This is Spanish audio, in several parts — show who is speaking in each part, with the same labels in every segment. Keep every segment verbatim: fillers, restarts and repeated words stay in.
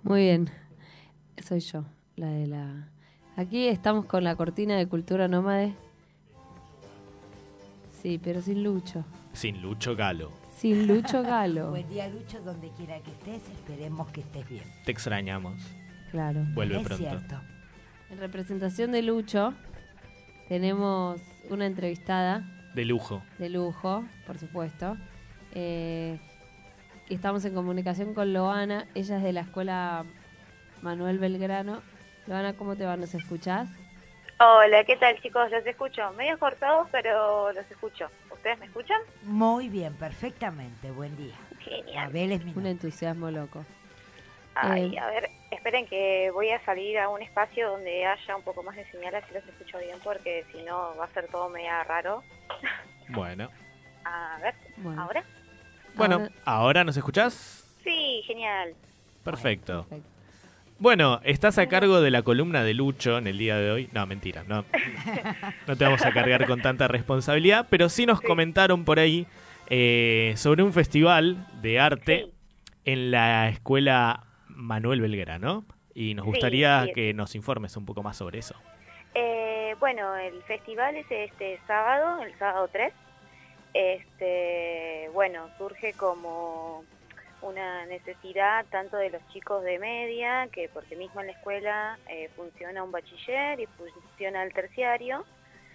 Speaker 1: Muy bien, soy yo, la de la... Aquí estamos con la cortina de Cultura Nómade. Sí, pero sin Lucho.
Speaker 2: Sin Lucho Galo.
Speaker 1: Sin Lucho Galo.
Speaker 3: Buen día, Lucho, donde quiera que estés, esperemos que estés bien.
Speaker 2: Te extrañamos.
Speaker 1: Claro.
Speaker 2: Vuelve
Speaker 3: Es
Speaker 2: pronto.
Speaker 3: cierto.
Speaker 1: En representación de Lucho, tenemos una entrevistada
Speaker 2: De lujo.
Speaker 1: de lujo, por supuesto. Eh, estamos en comunicación con Loana. Ella es de la escuela Manuel Belgrano. Loana, ¿cómo te va? ¿Nos escuchás?
Speaker 4: Hola, ¿qué tal, chicos? Los escucho. Medio cortados, pero los escucho. ¿Ustedes me escuchan?
Speaker 3: Muy bien, perfectamente. Buen día.
Speaker 4: Genial.
Speaker 3: Abel es mi
Speaker 1: Un
Speaker 3: nombre.
Speaker 1: entusiasmo loco.
Speaker 4: Ay,
Speaker 1: Eh,
Speaker 4: a ver, esperen que voy a salir a un espacio donde haya un poco más de señal, así los escucho bien, porque si no va a ser todo medio raro.
Speaker 2: Bueno.
Speaker 4: A ver,
Speaker 1: Bueno.
Speaker 4: ¿ahora?
Speaker 2: Bueno,
Speaker 1: Ahora-
Speaker 2: ¿ahora nos escuchás?
Speaker 4: Sí, genial.
Speaker 2: Perfecto.
Speaker 1: Perfecto.
Speaker 2: Bueno, estás a cargo de la columna de Lucho en el día de hoy. No, mentira, no. No te vamos a cargar con tanta responsabilidad, pero sí nos
Speaker 4: Sí.
Speaker 2: comentaron por ahí eh, sobre un festival de arte
Speaker 4: Sí.
Speaker 2: en la escuela Manuel Belgrano. Y nos
Speaker 4: Sí,
Speaker 2: gustaría
Speaker 4: sí.
Speaker 2: que nos informes un poco más sobre eso.
Speaker 4: Eh, bueno, el festival es este sábado, el sábado tres. Este, bueno, surge como una necesidad tanto de los chicos de media, que porque mismo en la escuela eh, funciona un bachiller y funciona el terciario,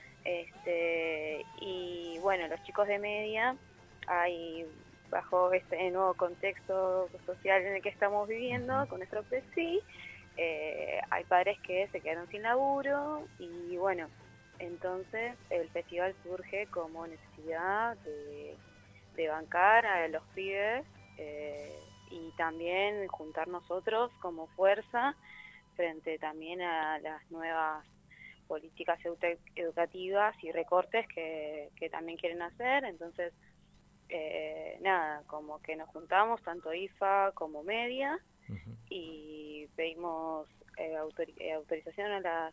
Speaker 4: este, y bueno, los chicos de media, hay bajo este nuevo contexto social en el que estamos viviendo, con nuestro P S I, eh, hay padres que se quedaron sin laburo y bueno, entonces el festival surge como necesidad de, de bancar a los pibes eh, y también juntar nosotros como fuerza frente también a las nuevas políticas edu- educativas y recortes que, que también quieren hacer. Entonces, eh, nada, como que nos juntamos, tanto I F A como Media,
Speaker 2: Ujú.
Speaker 4: y pedimos eh, autori- eh, autorización a las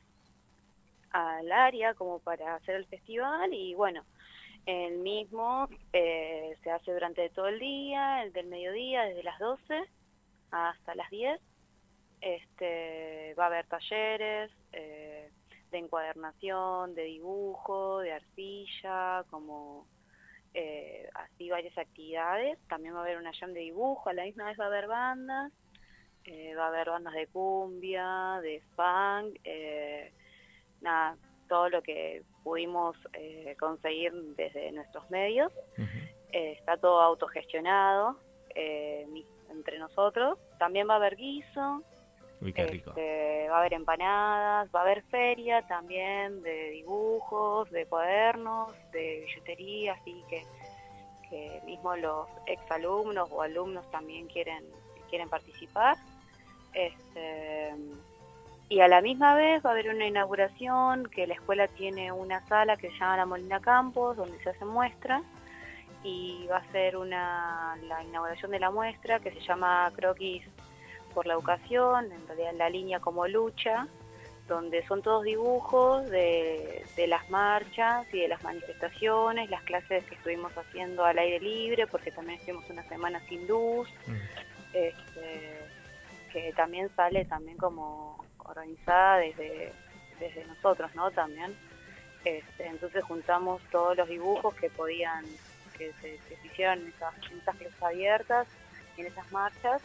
Speaker 4: al área como para hacer el festival y bueno, el mismo eh, se hace durante todo el día, el del mediodía desde las doce hasta las diez. Este, va a haber talleres eh, de encuadernación, de dibujo, de arcilla, como eh, así varias actividades. También va a haber una jam de dibujo, a la misma vez va a haber bandas, eh, va a haber bandas de cumbia, de funk, eh, nada, todo lo que pudimos eh, conseguir desde nuestros medios.
Speaker 2: Ujú.
Speaker 4: Eh, está todo autogestionado eh, mi- entre nosotros. También va a haber guiso,
Speaker 2: Uy, qué rico.
Speaker 4: este, va a haber empanadas, va a haber feria también de dibujos, de cuadernos, de billutería, así que, que mismo los exalumnos o alumnos también quieren, quieren participar. Este, y a la misma vez va a haber una inauguración, que la escuela tiene una sala que se llama La Molina Campos, donde se hacen muestras, y va a ser una, la inauguración de la muestra que se llama Croquis por la Educación, en realidad la línea como lucha, donde son todos dibujos de, de las marchas y de las manifestaciones, las clases que estuvimos haciendo al aire libre, porque también estuvimos una semana sin luz,
Speaker 2: Mm.
Speaker 4: este, que también sale también como organizada desde, desde nosotros, ¿no? También. Este, entonces juntamos todos los dibujos que podían, que se, que se hicieron en esas, en esas clases abiertas, en esas marchas,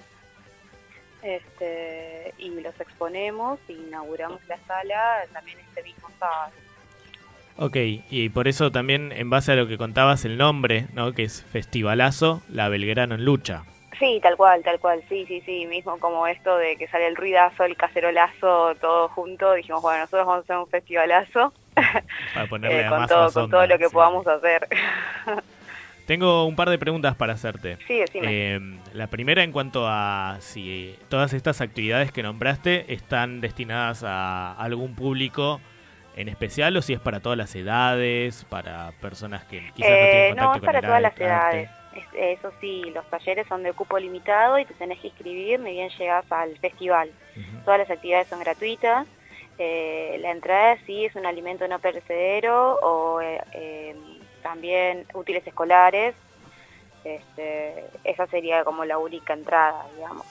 Speaker 4: este, y los exponemos e inauguramos la sala también este mismo sábado.
Speaker 2: Ok, y por eso también, en base a lo que contabas, el nombre, ¿no? Que es Festivalazo, la Belgrano en Lucha.
Speaker 4: Sí, tal cual, tal cual, sí, sí, sí, mismo como esto de que sale el ruidazo, el cacerolazo, todo junto, dijimos, bueno, nosotros vamos a hacer un festivalazo
Speaker 2: Para ponerle
Speaker 4: eh,
Speaker 2: a
Speaker 4: con
Speaker 2: más,
Speaker 4: todo,
Speaker 2: más
Speaker 4: con
Speaker 2: onda,
Speaker 4: todo lo que
Speaker 2: sí.
Speaker 4: podamos hacer.
Speaker 2: Tengo un par de preguntas para hacerte.
Speaker 4: Sí, decime.
Speaker 2: Eh, la primera en cuanto a si todas estas actividades que nombraste están destinadas a algún público en especial o si es para todas las edades, para personas que quizás no tienen
Speaker 4: Eh,
Speaker 2: contacto
Speaker 4: no, es
Speaker 2: con
Speaker 4: para
Speaker 2: el
Speaker 4: todas las
Speaker 2: arte.
Speaker 4: edades. Es- eso sí, los talleres son de cupo limitado y te tenés que inscribir ni bien llegas al festival.
Speaker 2: Ujú.
Speaker 4: Todas las actividades son gratuitas. Eh, la entrada sí es un alimento no perecedero o eh, eh, también útiles escolares. Este, esa sería como la única entrada, digamos.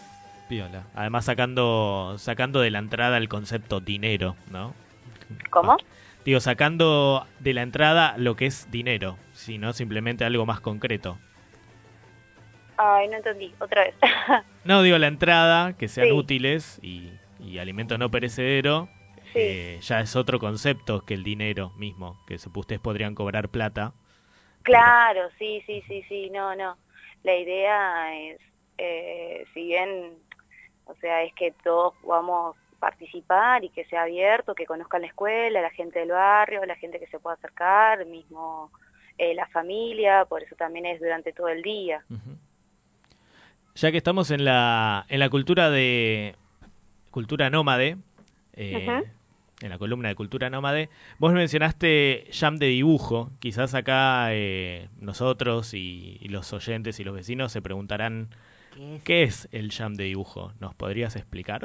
Speaker 2: Piola. Además sacando sacando de la entrada el concepto dinero, ¿no?
Speaker 4: ¿Cómo?
Speaker 2: Digo, sacando de la entrada lo que es dinero, sino simplemente algo más concreto.
Speaker 4: Ay, no entendí, otra vez.
Speaker 2: No, digo, la entrada, que sean
Speaker 4: Sí.
Speaker 2: útiles y, y alimento no perecedero,
Speaker 4: Sí.
Speaker 2: eh, ya es otro concepto que el dinero mismo, que sup- ustedes podrían cobrar plata.
Speaker 4: Claro, sí, sí, sí, sí, no, no. La idea es, eh, si bien, o sea, es que todos podamos participar y que sea abierto, que conozcan la escuela, la gente del barrio, la gente que se pueda acercar, mismo eh, la familia, por eso también es durante todo el día.
Speaker 2: Ujú. Ya que estamos en la, en la cultura de cultura nómade, eh,
Speaker 4: Ujú.
Speaker 2: en la columna de cultura nómade, vos mencionaste jam de dibujo. Quizás acá eh, nosotros y, y los oyentes y los vecinos se preguntarán
Speaker 3: ¿Qué es?
Speaker 2: ¿qué es el jam de dibujo? ¿Nos podrías explicar?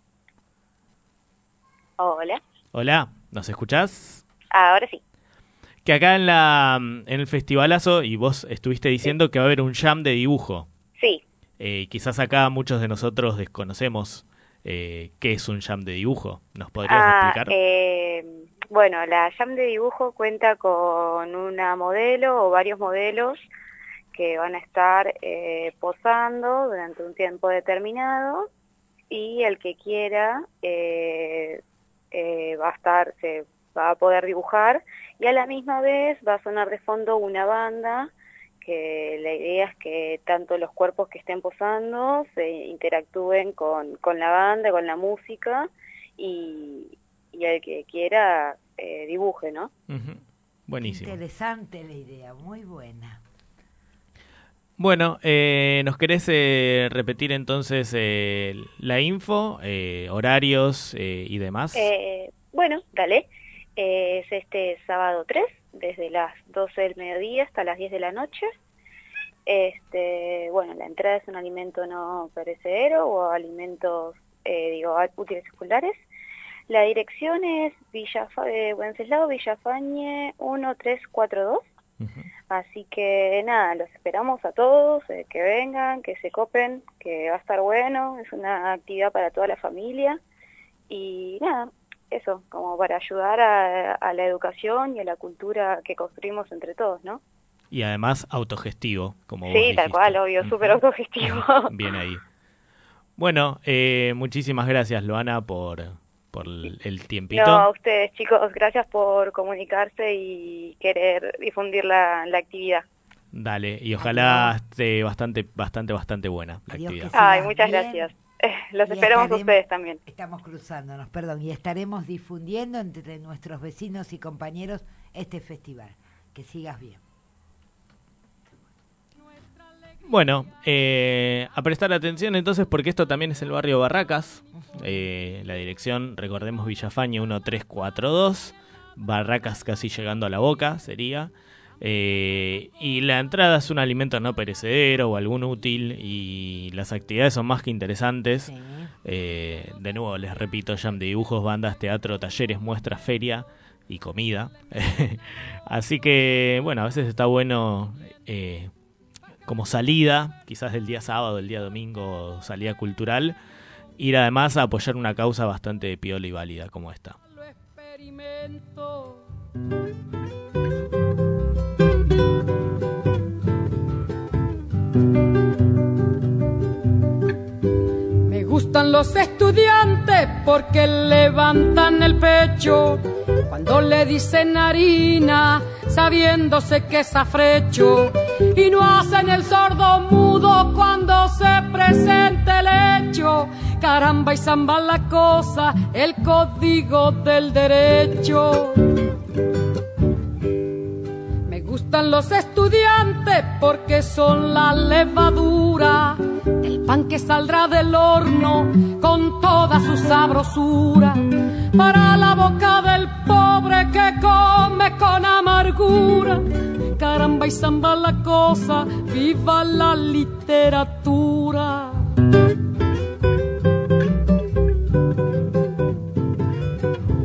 Speaker 4: Hola,
Speaker 2: Hola, ¿nos escuchás?
Speaker 4: ahora sí.
Speaker 2: Que acá en la en el festivalazo, y vos estuviste diciendo que va a haber un jam de dibujo.
Speaker 4: Sí,
Speaker 2: Eh, quizás acá muchos de nosotros desconocemos eh, qué es un jam de dibujo. ¿Nos podrías
Speaker 4: Ah,
Speaker 2: explicar?
Speaker 4: eh, bueno, la jam de dibujo cuenta con una modelo o varios modelos que van a estar eh, posando durante un tiempo determinado y el que quiera eh, eh, va a estar, se va a poder dibujar y a la misma vez va a sonar de fondo una banda que la idea es que tanto los cuerpos que estén posando se interactúen con, con la banda, con la música y, y el que quiera eh, dibuje, ¿no?
Speaker 2: Ujú. Buenísimo.
Speaker 3: Interesante la idea, muy buena.
Speaker 2: Bueno, eh, ¿nos querés eh, repetir entonces eh, la info, eh, horarios eh, y demás?
Speaker 4: Eh, bueno, dale. Eh, es este sábado tres, desde las doce del mediodía hasta las diez de la noche. Este, bueno, la entrada es un alimento no perecedero o alimentos, eh, digo, útiles escolares. La dirección es Villa Fa- eh, Wenceslao Villafañe uno tres cuatro dos.
Speaker 2: Ujú.
Speaker 4: Así que nada, los esperamos a todos, eh, que vengan, que se copen, que va a estar bueno, es una actividad para toda la familia y nada, eso, como para ayudar a, a la educación y a la cultura que construimos entre todos, ¿no?
Speaker 2: Y además autogestivo, como vos
Speaker 4: Sí,
Speaker 2: dijiste.
Speaker 4: tal cual, obvio,
Speaker 2: Ujú.
Speaker 4: súper autogestivo.
Speaker 2: Bien ahí. Bueno, eh, muchísimas gracias, Loana, por, por el el tiempito.
Speaker 4: No, a ustedes, chicos, gracias por comunicarse y querer difundir la, la actividad.
Speaker 2: Dale, y ojalá
Speaker 3: Adiós.
Speaker 2: esté bastante, bastante, bastante buena la
Speaker 3: Adiós,
Speaker 2: actividad.
Speaker 3: que
Speaker 4: Ay,
Speaker 3: sigas
Speaker 4: muchas
Speaker 3: bien.
Speaker 4: gracias. Eh, Los
Speaker 3: Y
Speaker 4: esperamos a
Speaker 3: estaremos-
Speaker 4: ustedes también.
Speaker 3: Estamos cruzándonos, perdón, y estaremos difundiendo entre nuestros vecinos y compañeros este festival. Que sigas bien.
Speaker 2: Bueno, eh, a prestar atención entonces porque esto también es el barrio Barracas. Eh, la dirección, recordemos, Villafañe uno tres cuatro dos. Barracas casi llegando a la Boca sería. Eh, y la entrada es un alimento no perecedero o algún útil y las actividades son más que interesantes.
Speaker 3: Sí.
Speaker 2: Eh, de nuevo, les repito, jam de dibujos, bandas, teatro, talleres, muestras, feria y comida. Así que, bueno, a veces está bueno eh, como salida, quizás del día sábado, del día domingo, salida cultural, ir además a apoyar una causa bastante piola y válida como esta.
Speaker 5: Lo experimento. Me gustan los estudiantes porque levantan el pecho cuando le dicen harina, sabiéndose que es afrecho, y no hacen el sordo mudo cuando se presenta el hecho. Caramba y zamba la cosa, el código del derecho. Me gustan los estudiantes porque son la levadura del pan que saldrá del horno con toda su sabrosura para la boca del pobre que come con amargura. Caramba y zamba la cosa, viva la literatura.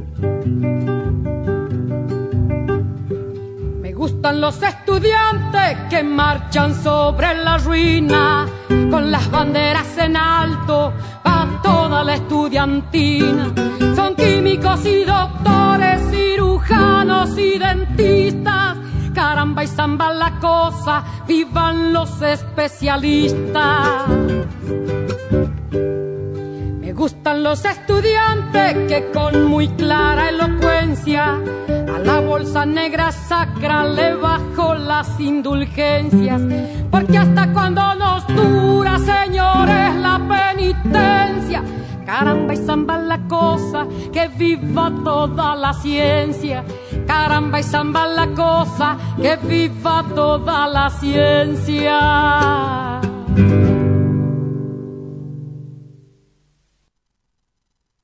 Speaker 5: Me gustan los estudiantes que marchan sobre la ruina, con las banderas en alto, va toda la estudiantina. Son químicos y doctores, cirujanos y dentistas. Caramba y zamba la cosa, vivan los especialistas. Me gustan los estudiantes que con muy clara elocuencia a la bolsa negra sacra le bajo las indulgencias. Porque hasta cuando nos dura, señores, la penitencia. Caramba y zamba la cosa, que viva toda la ciencia. Caramba y zamba la cosa, que viva toda la ciencia.